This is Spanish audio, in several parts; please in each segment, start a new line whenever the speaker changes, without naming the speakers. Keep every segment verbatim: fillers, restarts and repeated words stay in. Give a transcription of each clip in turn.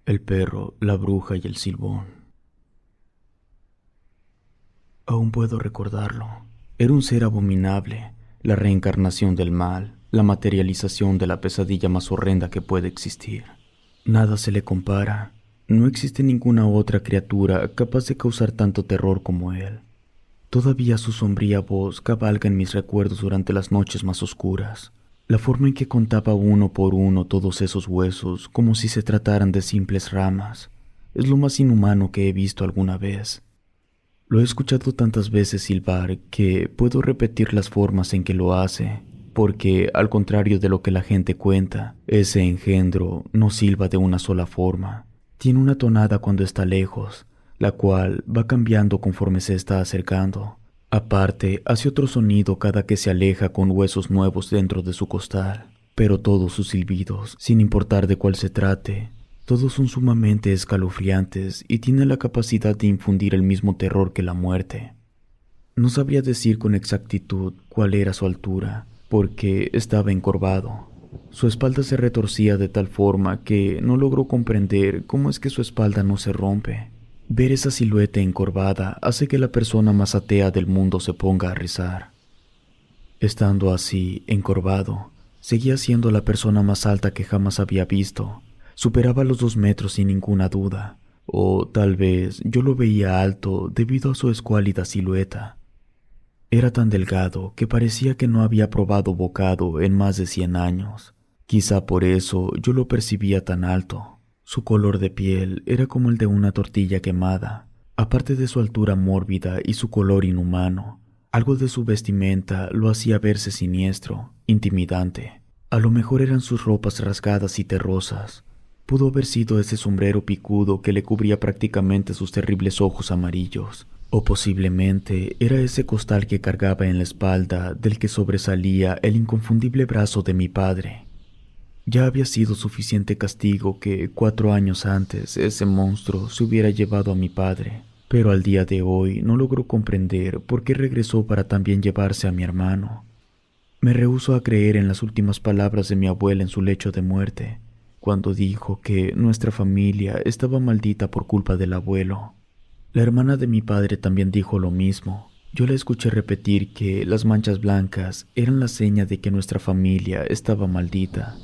El perro, la bruja y el silbón. Aún puedo recordarlo. Era un ser abominable, la reencarnación del mal, la materialización de la pesadilla más horrenda que puede existir. Nada se le compara. No existe ninguna otra criatura capaz de causar tanto terror como él. Todavía su sombría voz cabalga en mis recuerdos durante las noches más oscuras. La forma en que contaba uno por uno todos esos huesos, como si se trataran de simples ramas, es lo más inhumano que he visto alguna vez. Lo he escuchado tantas veces silbar que puedo repetir las formas en que lo hace, porque, al contrario de lo que la gente cuenta, ese engendro no silba de una sola forma. Tiene una tonada cuando está lejos, la cual va cambiando conforme se está acercando. Aparte, hace otro sonido cada que se aleja con huesos nuevos dentro de su costal. Pero todos sus silbidos, sin importar de cuál se trate, todos son sumamente escalofriantes y tienen la capacidad de infundir el mismo terror que la muerte. No sabría decir con exactitud cuál era su altura, porque estaba encorvado. Su espalda se retorcía de tal forma que no logró comprender cómo es que su espalda no se rompe. Ver esa silueta encorvada hace que la persona más atea del mundo se ponga a rezar. Estando así, encorvado, seguía siendo la persona más alta que jamás había visto. Superaba los dos metros sin ninguna duda, o tal vez yo lo veía alto debido a su escuálida silueta. Era tan delgado que parecía que no había probado bocado en más de cien años. Quizá por eso yo lo percibía tan alto. Su color de piel era como el de una tortilla quemada. Aparte de su altura mórbida y su color inhumano, algo de su vestimenta lo hacía verse siniestro, intimidante. A lo mejor eran sus ropas rasgadas y terrosas. Pudo haber sido ese sombrero picudo que le cubría prácticamente sus terribles ojos amarillos. O posiblemente era ese costal que cargaba en la espalda del que sobresalía el inconfundible brazo de mi padre. Ya había sido suficiente castigo que cuatro años antes ese monstruo se hubiera llevado a mi padre, pero al día de hoy no logro comprender por qué regresó para también llevarse a mi hermano. Me rehúso a creer en las últimas palabras de mi abuela en su lecho de muerte, cuando dijo que nuestra familia estaba maldita por culpa del abuelo. La hermana de mi padre también dijo lo mismo. Yo la escuché repetir que las manchas blancas eran la seña de que nuestra familia estaba maldita.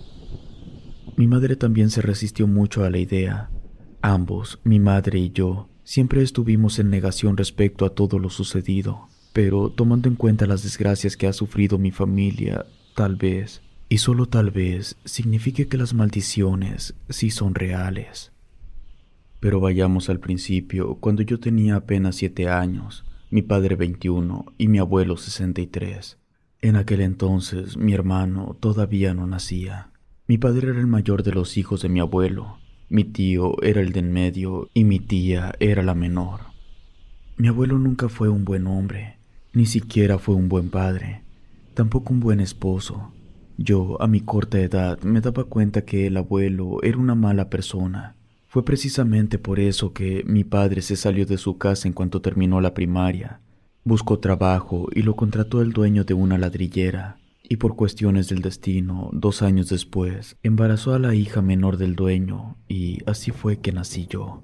Mi madre también se resistió mucho a la idea. Ambos, mi madre y yo, siempre estuvimos en negación respecto a todo lo sucedido, pero tomando en cuenta las desgracias que ha sufrido mi familia, tal vez, y solo tal vez, signifique que las maldiciones sí son reales. Pero vayamos al principio, cuando yo tenía apenas siete años, mi padre veintiuno y mi abuelo sesenta y tres. En aquel entonces mi hermano todavía no nacía. Mi padre era el mayor de los hijos de mi abuelo, mi tío era el de en medio y mi tía era la menor. Mi abuelo nunca fue un buen hombre, ni siquiera fue un buen padre, tampoco un buen esposo. Yo, a mi corta edad, me daba cuenta que el abuelo era una mala persona. Fue precisamente por eso que mi padre se salió de su casa en cuanto terminó la primaria. Buscó trabajo y lo contrató el dueño de una ladrillera. Y por cuestiones del destino, dos años después, embarazó a la hija menor del dueño, y así fue que nací yo.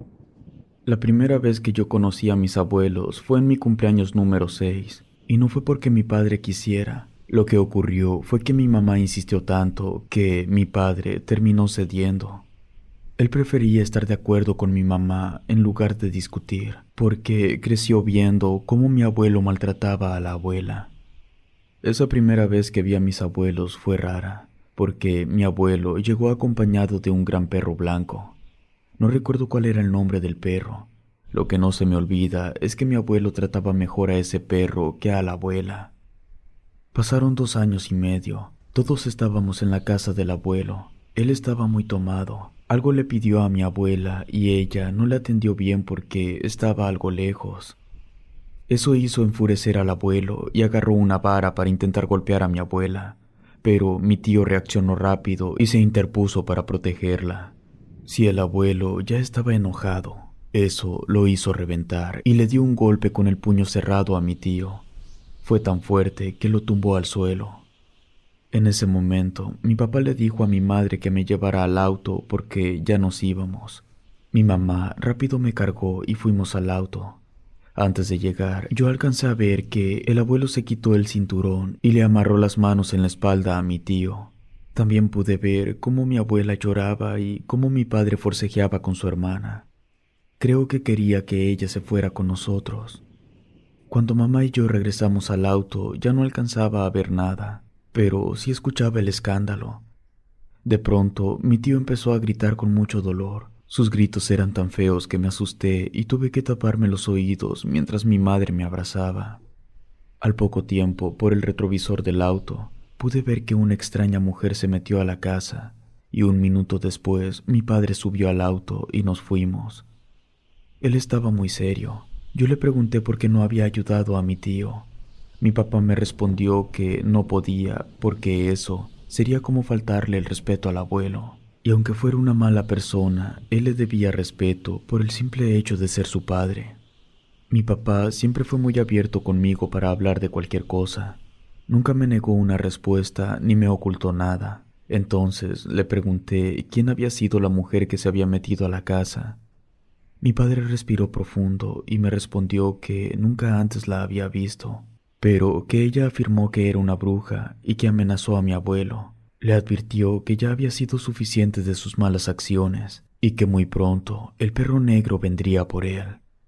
La primera vez que yo conocí a mis abuelos fue en mi cumpleaños número seis, y no fue porque mi padre quisiera. Lo que ocurrió fue que mi mamá insistió tanto que mi padre terminó cediendo. Él prefería estar de acuerdo con mi mamá en lugar de discutir, porque creció viendo cómo mi abuelo maltrataba a la abuela. Esa primera vez que vi a mis abuelos fue rara, porque mi abuelo llegó acompañado de un gran perro blanco. No recuerdo cuál era el nombre del perro. Lo que no se me olvida es que mi abuelo trataba mejor a ese perro que a la abuela. Pasaron dos años y medio. Todos estábamos en la casa del abuelo. Él estaba muy tomado. Algo le pidió a mi abuela y ella no le atendió bien porque estaba algo lejos. Eso hizo enfurecer al abuelo y agarró una vara para intentar golpear a mi abuela, pero mi tío reaccionó rápido y se interpuso para protegerla. Si el abuelo ya estaba enojado, eso lo hizo reventar y le dio un golpe con el puño cerrado a mi tío. Fue tan fuerte que lo tumbó al suelo. En ese momento, mi papá le dijo a mi madre que me llevara al auto porque ya nos íbamos. Mi mamá rápido me cargó y fuimos al auto. Antes de llegar, yo alcancé a ver que el abuelo se quitó el cinturón y le amarró las manos en la espalda a mi tío. También pude ver cómo mi abuela lloraba y cómo mi padre forcejeaba con su hermana. Creo que quería que ella se fuera con nosotros. Cuando mamá y yo regresamos al auto, ya no alcanzaba a ver nada, pero sí escuchaba el escándalo. De pronto, mi tío empezó a gritar con mucho dolor. Sus gritos eran tan feos que me asusté y tuve que taparme los oídos mientras mi madre me abrazaba. Al poco tiempo, por el retrovisor del auto, pude ver que una extraña mujer se metió a la casa, y un minuto después mi padre subió al auto y nos fuimos. Él estaba muy serio. Yo le pregunté por qué no había ayudado a mi tío. Mi papá me respondió que no podía porque eso sería como faltarle el respeto al abuelo. Y aunque fuera una mala persona, él le debía respeto por el simple hecho de ser su padre. Mi papá siempre fue muy abierto conmigo para hablar de cualquier cosa. Nunca me negó una respuesta ni me ocultó nada. Entonces le pregunté quién había sido la mujer que se había metido a la casa. Mi padre respiró profundo y me respondió que nunca antes la había visto, pero que ella afirmó que era una bruja y que amenazó a mi abuelo. Le advirtió que ya había sido suficiente de sus malas acciones y que muy pronto el perro negro vendría por él.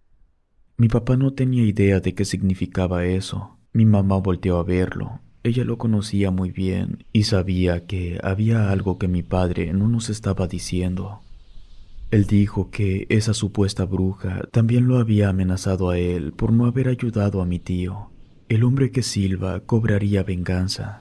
Mi papá no tenía idea de qué significaba eso. Mi mamá volteó a verlo. Ella lo conocía muy bien y sabía que había algo que mi padre no nos estaba diciendo. Él dijo que esa supuesta bruja también lo había amenazado a él por no haber ayudado a mi tío. El hombre que silba cobraría venganza.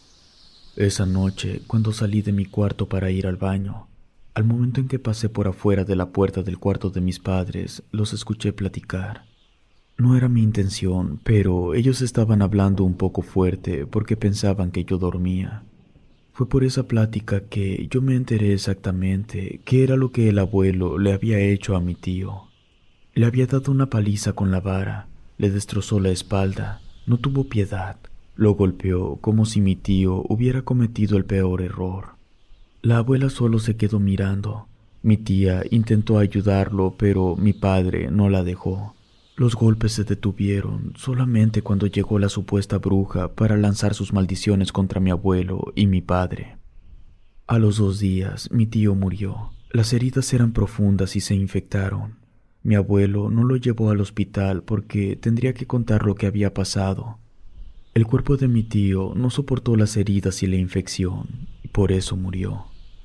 Esa noche, cuando salí de mi cuarto para ir al baño, al momento en que pasé por afuera de la puerta del cuarto de mis padres, los escuché platicar. No era mi intención, pero ellos estaban hablando un poco fuerte porque pensaban que yo dormía. Fue por esa plática que yo me enteré exactamente qué era lo que el abuelo le había hecho a mi tío. Le había dado una paliza con la vara, le destrozó la espalda, no tuvo piedad, lo golpeó como si mi tío hubiera cometido el peor error. La abuela solo se quedó mirando. Mi tía intentó ayudarlo, pero mi padre no la dejó. Los golpes se detuvieron solamente cuando llegó la supuesta bruja para lanzar sus maldiciones contra mi abuelo y mi padre. A los dos días, mi tío murió. Las heridas eran profundas y se infectaron. Mi abuelo no lo llevó al hospital porque tendría que contar lo que había pasado. El cuerpo de mi tío no soportó las heridas y la infección, y por eso murió.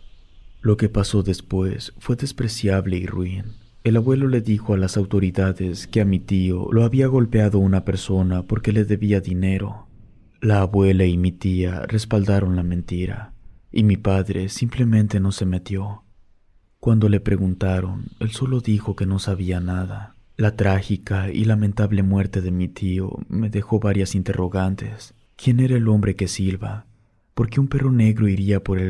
Lo que pasó después fue despreciable y ruin. El abuelo le dijo a las autoridades que a mi tío lo había golpeado una persona porque le debía dinero. La abuela y mi tía respaldaron la mentira, y mi padre simplemente no se metió. Cuando le preguntaron, él solo dijo que no sabía nada. La trágica y lamentable muerte de mi tío me dejó varias interrogantes. ¿Quién era el hombre que silba? ¿Por qué un perro negro iría por el